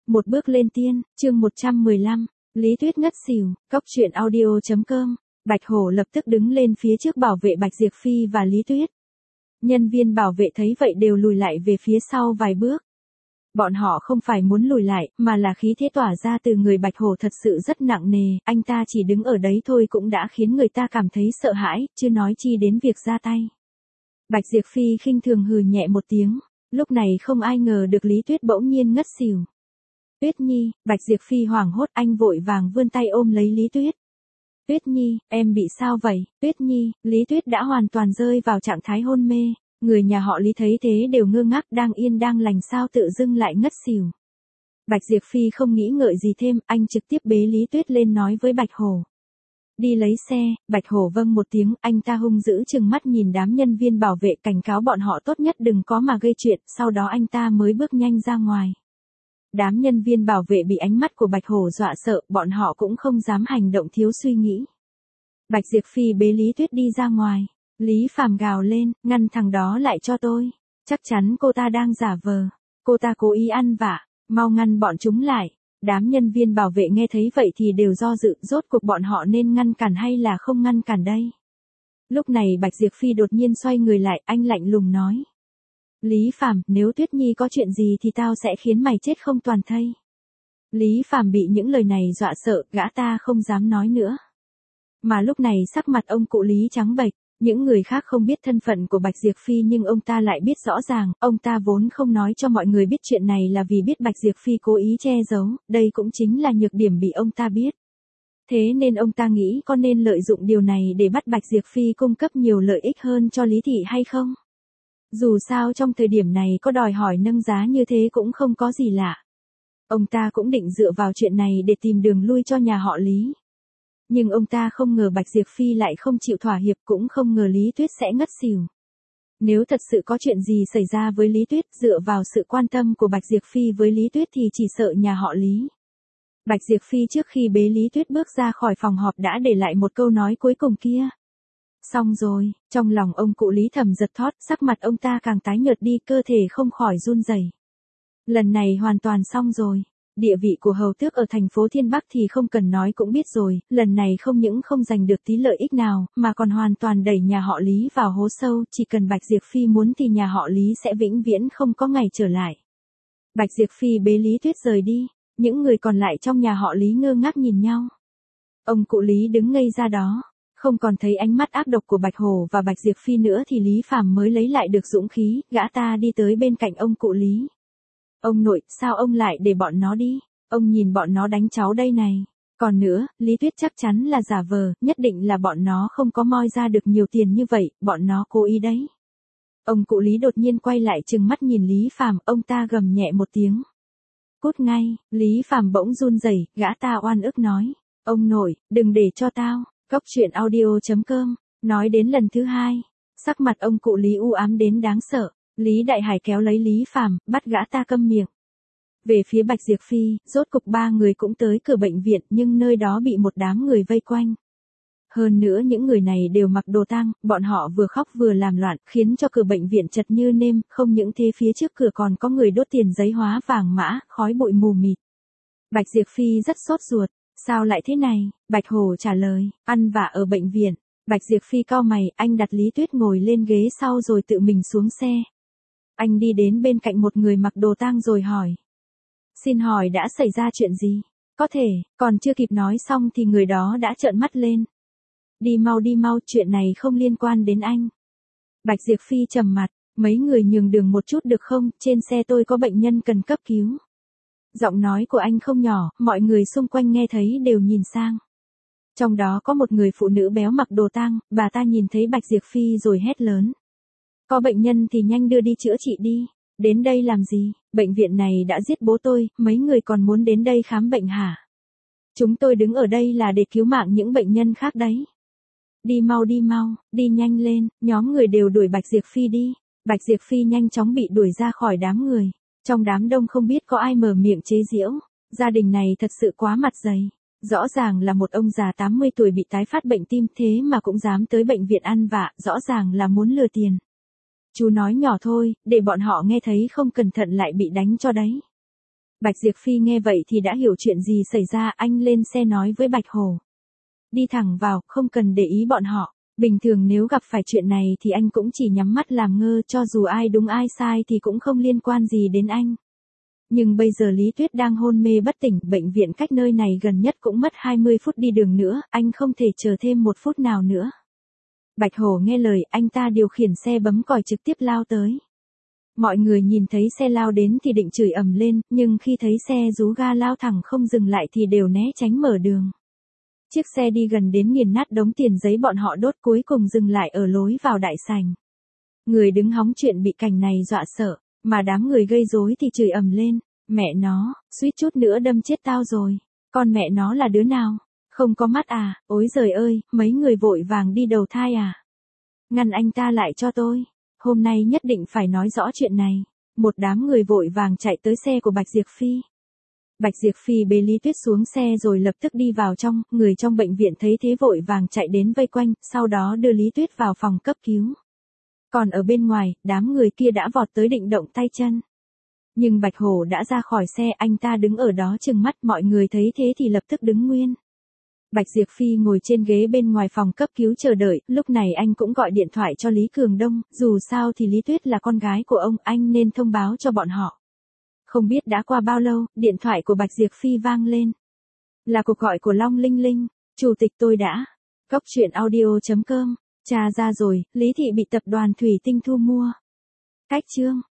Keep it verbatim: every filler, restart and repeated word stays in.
Một bước lên tiên, chương một trăm mười lăm, Lý Tuyết ngất xỉu, cốc truyện audio chấm com. Bạch Hổ lập tức đứng lên phía trước bảo vệ Bạch Diệp Phi và Lý Tuyết. Nhân viên bảo vệ thấy vậy đều lùi lại về phía sau vài bước. Bọn họ không phải muốn lùi lại, mà là khí thế tỏa ra từ người Bạch Hổ thật sự rất nặng nề, anh ta chỉ đứng ở đấy thôi cũng đã khiến người ta cảm thấy sợ hãi, chưa nói chi đến việc ra tay. Bạch Diệp Phi khinh thường hừ nhẹ một tiếng, lúc này không ai ngờ được Lý Tuyết bỗng nhiên ngất xỉu. Tuyết Nhi, Bạch Diệp Phi hoảng hốt, anh vội vàng vươn tay ôm lấy Lý Tuyết. Tuyết Nhi, em bị sao vậy? Tuyết Nhi, Lý Tuyết đã hoàn toàn rơi vào trạng thái hôn mê, người nhà họ Lý thấy thế đều ngơ ngác, đang yên đang lành sao tự dưng lại ngất xỉu. Bạch Diệp Phi không nghĩ ngợi gì thêm, anh trực tiếp bế Lý Tuyết lên nói với Bạch Hổ. Đi lấy xe. Bạch Hổ vâng một tiếng, anh ta hung dữ trừng mắt nhìn đám nhân viên bảo vệ cảnh cáo bọn họ tốt nhất đừng có mà gây chuyện, sau đó anh ta mới bước nhanh ra ngoài. Đám nhân viên bảo vệ bị ánh mắt của Bạch Hổ dọa sợ, bọn họ cũng không dám hành động thiếu suy nghĩ. Bạch Diệp Phi bế Lý Tuyết đi ra ngoài. Lý Phàm gào lên, ngăn thằng đó lại cho tôi. Chắc chắn cô ta đang giả vờ. Cô ta cố ý ăn vạ, mau ngăn bọn chúng lại. Đám nhân viên bảo vệ nghe thấy vậy thì đều do dự, rốt cuộc bọn họ nên ngăn cản hay là không ngăn cản đây. Lúc này Bạch Diệp Phi đột nhiên xoay người lại, anh lạnh lùng nói. Lý Phàm, nếu Tuyết Nhi có chuyện gì thì tao sẽ khiến mày chết không toàn thây. Lý Phàm bị những lời này dọa sợ, gã ta không dám nói nữa. Mà lúc này sắc mặt ông cụ Lý trắng bệch, những người khác không biết thân phận của Bạch Diệp Phi nhưng ông ta lại biết rõ ràng, ông ta vốn không nói cho mọi người biết chuyện này là vì biết Bạch Diệp Phi cố ý che giấu, đây cũng chính là nhược điểm bị ông ta biết. Thế nên ông ta nghĩ có nên lợi dụng điều này để bắt Bạch Diệp Phi cung cấp nhiều lợi ích hơn cho Lý Thị hay không? Dù sao trong thời điểm này có đòi hỏi nâng giá như thế cũng không có gì lạ. Ông ta cũng định dựa vào chuyện này để tìm đường lui cho nhà họ Lý. Nhưng ông ta không ngờ Bạch Diệp Phi lại không chịu thỏa hiệp, cũng không ngờ Lý Tuyết sẽ ngất xỉu. Nếu thật sự có chuyện gì xảy ra với Lý Tuyết, dựa vào sự quan tâm của Bạch Diệp Phi với Lý Tuyết thì chỉ sợ nhà họ Lý. Bạch Diệp Phi trước khi bế Lý Tuyết bước ra khỏi phòng họp đã để lại một câu nói cuối cùng kia. Xong rồi, trong lòng ông cụ Lý thầm giật thót, sắc mặt ông ta càng tái nhợt đi, cơ thể không khỏi run rẩy. Lần này hoàn toàn xong rồi. Địa vị của hầu tước ở thành phố Thiên Bắc thì không cần nói cũng biết rồi, lần này không những không giành được tí lợi ích nào, mà còn hoàn toàn đẩy nhà họ Lý vào hố sâu, chỉ cần Bạch Diệp Phi muốn thì nhà họ Lý sẽ vĩnh viễn không có ngày trở lại. Bạch Diệp Phi bế Lý Tuyết rời đi, những người còn lại trong nhà họ Lý ngơ ngác nhìn nhau. Ông cụ Lý đứng ngây ra đó, không còn thấy ánh mắt ác độc của Bạch Hổ và Bạch Diệp Phi nữa thì Lý Phàm mới lấy lại được dũng khí, gã ta đi tới bên cạnh ông cụ Lý. Ông nội, sao ông lại để bọn nó đi? Ông nhìn bọn nó đánh cháu đây này. Còn nữa, Lý Tuyết chắc chắn là giả vờ, nhất định là bọn nó không có moi ra được nhiều tiền như vậy, bọn nó cố ý đấy. Ông cụ Lý đột nhiên quay lại trừng mắt nhìn Lý Phàm, ông ta gầm nhẹ một tiếng. Cút ngay. Lý Phàm bỗng run rẩy, gã ta oan ức nói. Ông nội, đừng để cho tao. Cốc truyện audio chấm com. Nói đến lần thứ hai, sắc mặt ông cụ Lý u ám đến đáng sợ. Lý Đại Hải kéo lấy Lý Phàm, bắt gã ta câm miệng. Về phía Bạch Diệp Phi, rốt cục ba người cũng tới cửa bệnh viện nhưng nơi đó bị một đám người vây quanh. Hơn nữa những người này đều mặc đồ tang, bọn họ vừa khóc vừa làm loạn, khiến cho cửa bệnh viện chật như nêm, không những thế phía trước cửa còn có người đốt tiền giấy hóa vàng mã, khói bụi mù mịt. Bạch Diệp Phi rất sốt ruột, sao lại thế này? Bạch Hổ trả lời, ăn vạ ở bệnh viện. Bạch Diệp Phi cau mày, anh đặt Lý Tuyết ngồi lên ghế sau rồi tự mình xuống xe. Anh đi đến bên cạnh một người mặc đồ tang rồi hỏi. Xin hỏi đã xảy ra chuyện gì? Có thể, còn chưa kịp nói xong thì người đó đã trợn mắt lên. Đi mau đi mau, chuyện này không liên quan đến anh. Bạch Diệp Phi trầm mặt, mấy người nhường đường một chút được không, trên xe tôi có bệnh nhân cần cấp cứu. Giọng nói của anh không nhỏ, mọi người xung quanh nghe thấy đều nhìn sang. Trong đó có một người phụ nữ béo mặc đồ tang, bà ta nhìn thấy Bạch Diệp Phi rồi hét lớn. Có bệnh nhân thì nhanh đưa đi chữa trị đi. Đến đây làm gì? Bệnh viện này đã giết bố tôi, mấy người còn muốn đến đây khám bệnh hả? Chúng tôi đứng ở đây là để cứu mạng những bệnh nhân khác đấy. Đi mau đi mau, đi nhanh lên, nhóm người đều đuổi Bạch Diệp Phi đi. Bạch Diệp Phi nhanh chóng bị đuổi ra khỏi đám người. Trong đám đông không biết có ai mở miệng chế giễu. Gia đình này thật sự quá mặt dày. Rõ ràng là một ông già tám mươi tuổi bị tái phát bệnh tim thế mà cũng dám tới bệnh viện ăn vạ, rõ ràng là muốn lừa tiền. Chú nói nhỏ thôi, để bọn họ nghe thấy không cẩn thận lại bị đánh cho đấy. Bạch Diệp Phi nghe vậy thì đã hiểu chuyện gì xảy ra, anh lên xe nói với Bạch Hổ. Đi thẳng vào, không cần để ý bọn họ. Bình thường nếu gặp phải chuyện này thì anh cũng chỉ nhắm mắt làm ngơ, cho dù ai đúng ai sai thì cũng không liên quan gì đến anh. Nhưng bây giờ Lý Tuyết đang hôn mê bất tỉnh, bệnh viện cách nơi này gần nhất cũng mất hai mươi phút đi đường nữa, anh không thể chờ thêm một phút nào nữa. Bạch Hổ nghe lời, anh ta điều khiển xe bấm còi trực tiếp lao tới. Mọi người nhìn thấy xe lao đến thì định chửi ầm lên, nhưng khi thấy xe rú ga lao thẳng không dừng lại thì đều né tránh mở đường. Chiếc xe đi gần đến nghiền nát đống tiền giấy bọn họ đốt, cuối cùng dừng lại ở lối vào đại sảnh. Người đứng hóng chuyện bị cảnh này dọa sợ, mà đám người gây rối thì chửi ầm lên, mẹ nó, suýt chút nữa đâm chết tao rồi, con mẹ nó là đứa nào, không có mắt à, ối giời ơi, mấy người vội vàng đi đầu thai à. Ngăn anh ta lại cho tôi, hôm nay nhất định phải nói rõ chuyện này. Một đám người vội vàng chạy tới xe của Bạch Diệp Phi. Bạch Diệp Phi bế Lý Tuyết xuống xe rồi lập tức đi vào trong, người trong bệnh viện thấy thế vội vàng chạy đến vây quanh, sau đó đưa Lý Tuyết vào phòng cấp cứu. Còn ở bên ngoài, đám người kia đã vọt tới định động tay chân. Nhưng Bạch Hổ đã ra khỏi xe, anh ta đứng ở đó trừng mắt, mọi người thấy thế thì lập tức đứng nguyên. Bạch Diệp Phi ngồi trên ghế bên ngoài phòng cấp cứu chờ đợi, lúc này anh cũng gọi điện thoại cho Lý Cường Đông, dù sao thì Lý Tuyết là con gái của ông, anh nên thông báo cho bọn họ. Không biết đã qua bao lâu, điện thoại của Bạch Diệp Phi vang lên. Là cuộc gọi của Long Linh Linh, chủ tịch tôi đã. Cốc truyện audio chấm com, tra ra rồi, Lý Thị bị tập đoàn Thủy Tinh thu mua. Cách chương.